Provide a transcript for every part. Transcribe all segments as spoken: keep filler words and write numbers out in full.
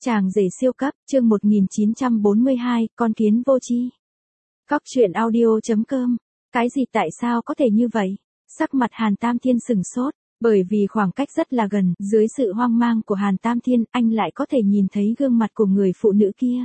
Chàng rể siêu cấp, chương một nghìn chín trăm bốn mươi hai, con kiến vô tri. Cóc truyện audio chấm com. Cái gì tại sao có thể như vậy? Sắc mặt Hàn Tam Thiên sừng sốt, bởi vì khoảng cách rất là gần, dưới sự hoang mang của Hàn Tam Thiên, anh lại có thể nhìn thấy gương mặt của người phụ nữ kia.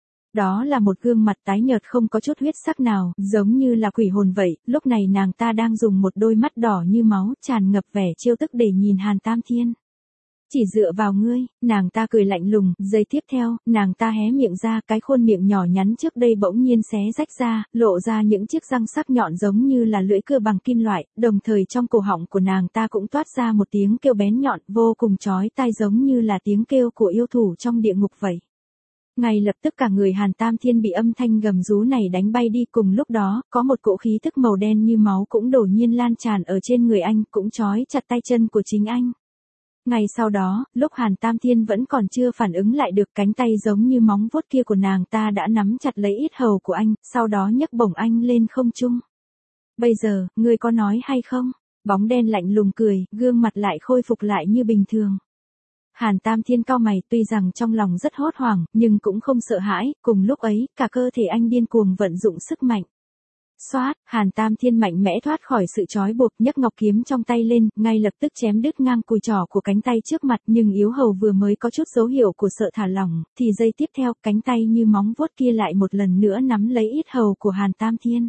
Đó là một gương mặt tái nhợt không có chút huyết sắc nào, giống như là quỷ hồn vậy, lúc này nàng ta đang dùng một đôi mắt đỏ như máu, tràn ngập vẻ trêu tức để nhìn Hàn Tam Thiên. Chỉ dựa vào ngươi, nàng ta cười lạnh lùng, giây tiếp theo, nàng ta hé miệng ra, cái khuôn miệng nhỏ nhắn trước đây bỗng nhiên xé rách ra, lộ ra những chiếc răng sắc nhọn giống như là lưỡi cưa bằng kim loại, đồng thời trong cổ họng của nàng ta cũng toát ra một tiếng kêu bén nhọn, vô cùng chói tai giống như là tiếng kêu của yêu thủ trong địa ngục vậy. Ngay lập tức cả người Hàn Tam Thiên bị âm thanh gầm rú này đánh bay đi, cùng lúc đó, có một cỗ khí tức màu đen như máu cũng đột nhiên lan tràn ở trên người anh, cũng trói chặt tay chân của chính anh. Ngay sau đó, lúc Hàn Tam Thiên vẫn còn chưa phản ứng lại được, cánh tay giống như móng vuốt kia của nàng ta đã nắm chặt lấy yết hầu của anh, sau đó nhấc bổng anh lên không trung. Bây giờ, ngươi có nói hay không? Bóng đen lạnh lùng cười, gương mặt lại khôi phục lại như bình thường. Hàn Tam Thiên cau mày, tuy rằng trong lòng rất hốt hoảng, nhưng cũng không sợ hãi, cùng lúc ấy, cả cơ thể anh điên cuồng vận dụng sức mạnh. Xoát, Hàn Tam Thiên mạnh mẽ thoát khỏi sự trói buộc, nhấc ngọc kiếm trong tay lên, ngay lập tức chém đứt ngang cùi trỏ của cánh tay trước mặt, nhưng yếu hầu vừa mới có chút dấu hiệu của sợ thả lỏng, thì giây tiếp theo, cánh tay như móng vuốt kia lại một lần nữa nắm lấy yết hầu của Hàn Tam Thiên.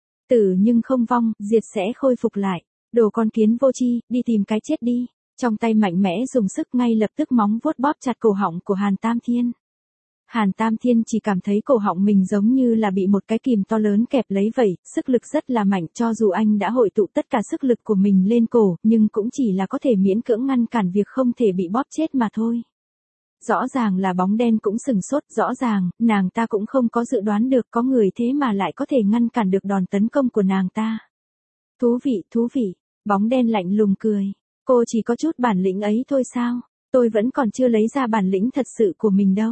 Tử nhưng không vong, diệt sẽ khôi phục lại. Đồ con kiến vô tri, đi tìm cái chết đi. Trong tay mạnh mẽ dùng sức, ngay lập tức móng vuốt bóp chặt cổ họng của Hàn Tam Thiên. Hàn Tam Thiên chỉ cảm thấy cổ họng mình giống như là bị một cái kìm to lớn kẹp lấy vậy, sức lực rất là mạnh, cho dù anh đã hội tụ tất cả sức lực của mình lên cổ, nhưng cũng chỉ là có thể miễn cưỡng ngăn cản việc không thể bị bóp chết mà thôi. Rõ ràng là bóng đen cũng sừng sốt, rõ ràng, nàng ta cũng không có dự đoán được có người thế mà lại có thể ngăn cản được đòn tấn công của nàng ta. Thú vị, thú vị, bóng đen lạnh lùng cười. Cô chỉ có chút bản lĩnh ấy thôi sao? Tôi vẫn còn chưa lấy ra bản lĩnh thật sự của mình đâu.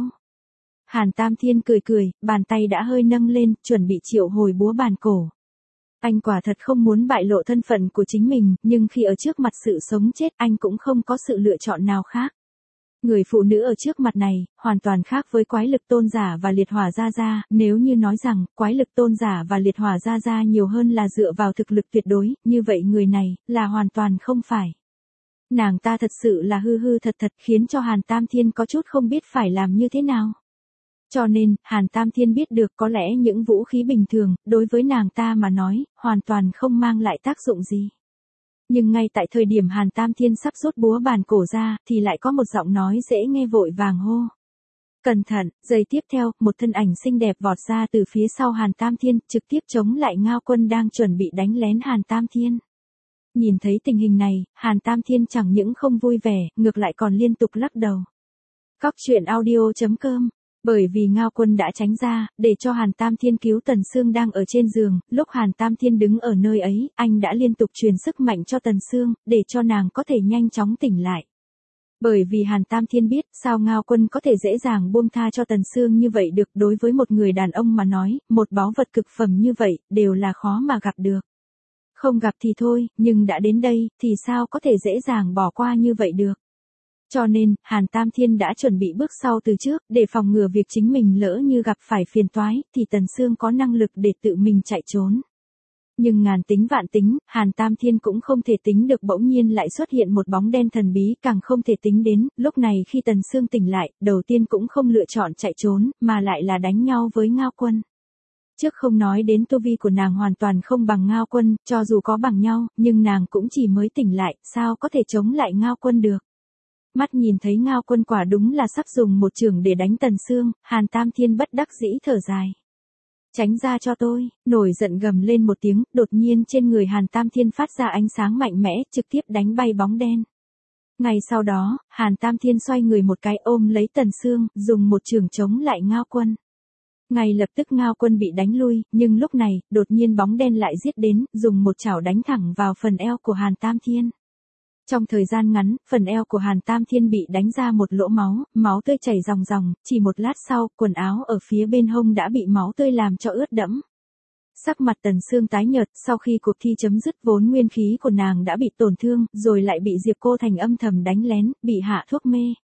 Hàn Tam Thiên cười cười, bàn tay đã hơi nâng lên, chuẩn bị triệu hồi búa bàn cổ. Anh quả thật không muốn bại lộ thân phận của chính mình, nhưng khi ở trước mặt sự sống chết, anh cũng không có sự lựa chọn nào khác. Người phụ nữ ở trước mặt này, hoàn toàn khác với quái lực tôn giả và liệt hỏa gia gia, nếu như nói rằng, quái lực tôn giả và liệt hỏa gia gia nhiều hơn là dựa vào thực lực tuyệt đối, như vậy người này, là hoàn toàn không phải. Nàng ta thật sự là hư hư thật thật, khiến cho Hàn Tam Thiên có chút không biết phải làm như thế nào. Cho nên, Hàn Tam Thiên biết được có lẽ những vũ khí bình thường, đối với nàng ta mà nói, hoàn toàn không mang lại tác dụng gì. Nhưng ngay tại thời điểm Hàn Tam Thiên sắp rút búa bàn cổ ra, thì lại có một giọng nói dễ nghe vội vàng hô. Cẩn thận, giây tiếp theo, một thân ảnh xinh đẹp vọt ra từ phía sau Hàn Tam Thiên, trực tiếp chống lại Ngao Quân đang chuẩn bị đánh lén Hàn Tam Thiên. Nhìn thấy tình hình này, Hàn Tam Thiên chẳng những không vui vẻ, ngược lại còn liên tục lắc đầu. Cóc truyện audio chấm com. Bởi vì Ngao Quân đã tránh ra, để cho Hàn Tam Thiên cứu Tần Sương đang ở trên giường, lúc Hàn Tam Thiên đứng ở nơi ấy, anh đã liên tục truyền sức mạnh cho Tần Sương, để cho nàng có thể nhanh chóng tỉnh lại. Bởi vì Hàn Tam Thiên biết, sao Ngao Quân có thể dễ dàng buông tha cho Tần Sương như vậy được, đối với một người đàn ông mà nói, một báu vật cực phẩm như vậy, đều là khó mà gặp được. Không gặp thì thôi, nhưng đã đến đây, thì sao có thể dễ dàng bỏ qua như vậy được. Cho nên, Hàn Tam Thiên đã chuẩn bị bước sau từ trước, để phòng ngừa việc chính mình lỡ như gặp phải phiền toái, thì Tần Sương có năng lực để tự mình chạy trốn. Nhưng ngàn tính vạn tính, Hàn Tam Thiên cũng không thể tính được bỗng nhiên lại xuất hiện một bóng đen thần bí, càng không thể tính đến, lúc này khi Tần Sương tỉnh lại, đầu tiên cũng không lựa chọn chạy trốn, mà lại là đánh nhau với Ngao Quân. Trước không nói đến tu vi của nàng hoàn toàn không bằng Ngao Quân, cho dù có bằng nhau, nhưng nàng cũng chỉ mới tỉnh lại, sao có thể chống lại Ngao Quân được. Mắt nhìn thấy Ngao Quân quả đúng là sắp dùng một chưởng để đánh Tần Sương, Hàn Tam Thiên bất đắc dĩ thở dài. Tránh ra cho tôi, nổi giận gầm lên một tiếng, đột nhiên trên người Hàn Tam Thiên phát ra ánh sáng mạnh mẽ, trực tiếp đánh bay bóng đen. Ngay sau đó, Hàn Tam Thiên xoay người một cái ôm lấy Tần Sương, dùng một chưởng chống lại Ngao Quân. Ngay lập tức Ngao Quân bị đánh lui, nhưng lúc này, đột nhiên bóng đen lại giết đến, dùng một chảo đánh thẳng vào phần eo của Hàn Tam Thiên. Trong thời gian ngắn, phần eo của Hàn Tam Thiên bị đánh ra một lỗ máu, máu tươi chảy ròng ròng, chỉ một lát sau, quần áo ở phía bên hông đã bị máu tươi làm cho ướt đẫm. Sắc mặt Tần Sương tái nhợt, sau khi cuộc thi chấm dứt vốn nguyên khí của nàng đã bị tổn thương, rồi lại bị Diệp Cô Thành âm thầm đánh lén, bị hạ thuốc mê.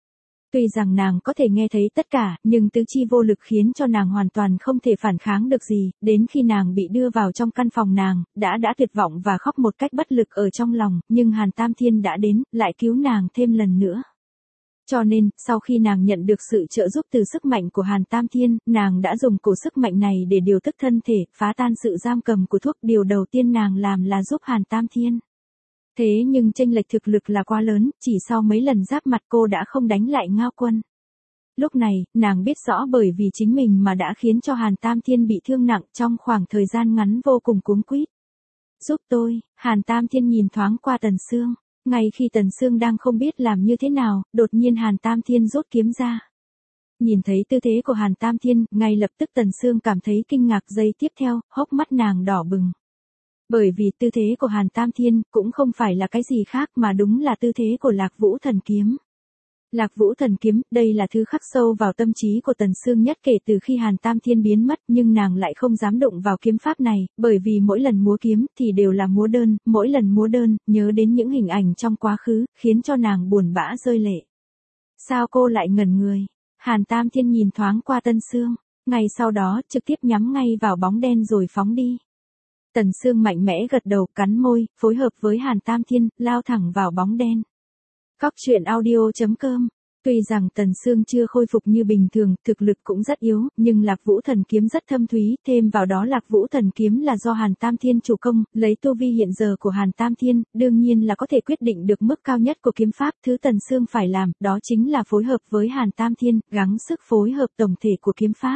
Tuy rằng nàng có thể nghe thấy tất cả, nhưng tứ chi vô lực khiến cho nàng hoàn toàn không thể phản kháng được gì, đến khi nàng bị đưa vào trong căn phòng nàng, đã đã tuyệt vọng và khóc một cách bất lực ở trong lòng, nhưng Hàn Tam Thiên đã đến, lại cứu nàng thêm lần nữa. Cho nên, sau khi nàng nhận được sự trợ giúp từ sức mạnh của Hàn Tam Thiên, nàng đã dùng cổ sức mạnh này để điều tức thân thể, phá tan sự giam cầm của thuốc. Điều đầu tiên nàng làm là giúp Hàn Tam Thiên. Thế nhưng chênh lệch thực lực là quá lớn, chỉ sau mấy lần giáp mặt cô đã không đánh lại Ngao Quân. Lúc này, nàng biết rõ bởi vì chính mình mà đã khiến cho Hàn Tam Thiên bị thương nặng trong khoảng thời gian ngắn vô cùng cuống quýt. Giúp tôi, Hàn Tam Thiên nhìn thoáng qua Tần Sương. Ngay khi Tần Sương đang không biết làm như thế nào, đột nhiên Hàn Tam Thiên rút kiếm ra. Nhìn thấy tư thế của Hàn Tam Thiên, ngay lập tức Tần Sương cảm thấy kinh ngạc. Giây tiếp theo, hốc mắt nàng đỏ bừng. Bởi vì tư thế của Hàn Tam Thiên cũng không phải là cái gì khác mà đúng là tư thế của Lạc Vũ Thần Kiếm. Lạc Vũ Thần Kiếm, đây là thứ khắc sâu vào tâm trí của Tần Sương nhất kể từ khi Hàn Tam Thiên biến mất, nhưng nàng lại không dám đụng vào kiếm pháp này, bởi vì mỗi lần múa kiếm thì đều là múa đơn, mỗi lần múa đơn, nhớ đến những hình ảnh trong quá khứ, khiến cho nàng buồn bã rơi lệ. Sao cô lại ngẩn người? Hàn Tam Thiên nhìn thoáng qua Tần Sương, ngay sau đó trực tiếp nhắm ngay vào bóng đen rồi phóng đi. Tần Sương mạnh mẽ gật đầu, cắn môi, phối hợp với Hàn Tam Thiên, lao thẳng vào bóng đen. Cóc truyện audio chấm com. Tuy rằng Tần Sương chưa khôi phục như bình thường, thực lực cũng rất yếu, nhưng Lạc Vũ Thần Kiếm rất thâm thúy, thêm vào đó Lạc Vũ Thần Kiếm là do Hàn Tam Thiên chủ công, lấy tu vi hiện giờ của Hàn Tam Thiên, đương nhiên là có thể quyết định được mức cao nhất của kiếm pháp. Thứ Tần Sương phải làm, đó chính là phối hợp với Hàn Tam Thiên, gắng sức phối hợp tổng thể của kiếm pháp.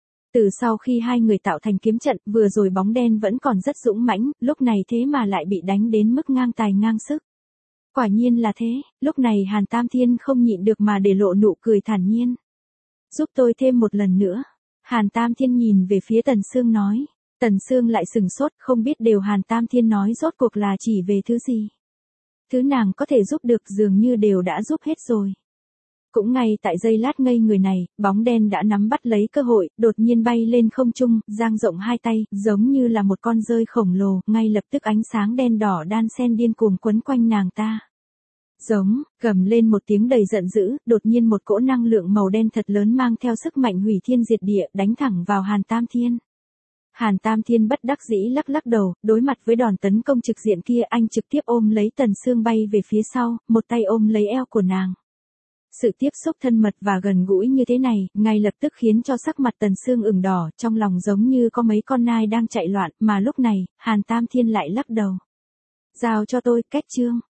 Từ sau khi hai người tạo thành kiếm trận, vừa rồi bóng đen vẫn còn rất dũng mãnh, lúc này thế mà lại bị đánh đến mức ngang tài ngang sức. Quả nhiên là thế, lúc này Hàn Tam Thiên không nhịn được mà để lộ nụ cười thản nhiên. Giúp tôi thêm một lần nữa. Hàn Tam Thiên nhìn về phía Tần Sương nói. Tần Sương lại sừng sốt, không biết điều Hàn Tam Thiên nói rốt cuộc là chỉ về thứ gì. Thứ nàng có thể giúp được dường như đều đã giúp hết rồi. Cũng ngay tại giây lát ngây người này, bóng đen đã nắm bắt lấy cơ hội, đột nhiên bay lên không trung, dang rộng hai tay, giống như là một con dơi khổng lồ, ngay lập tức ánh sáng đen đỏ đan xen điên cuồng quấn quanh nàng ta. Giống, gầm lên một tiếng đầy giận dữ, đột nhiên một cỗ năng lượng màu đen thật lớn mang theo sức mạnh hủy thiên diệt địa, đánh thẳng vào Hàn Tam Thiên. Hàn Tam Thiên bất đắc dĩ lắc lắc đầu, đối mặt với đòn tấn công trực diện kia, anh trực tiếp ôm lấy Tần Sương bay về phía sau, một tay ôm lấy eo của nàng. Sự tiếp xúc thân mật và gần gũi như thế này, ngay lập tức khiến cho sắc mặt Tần Sương ửng đỏ, trong lòng giống như có mấy con nai đang chạy loạn, mà lúc này, Hàn Tam Thiên lại lắc đầu. Giao cho tôi, Kết chương.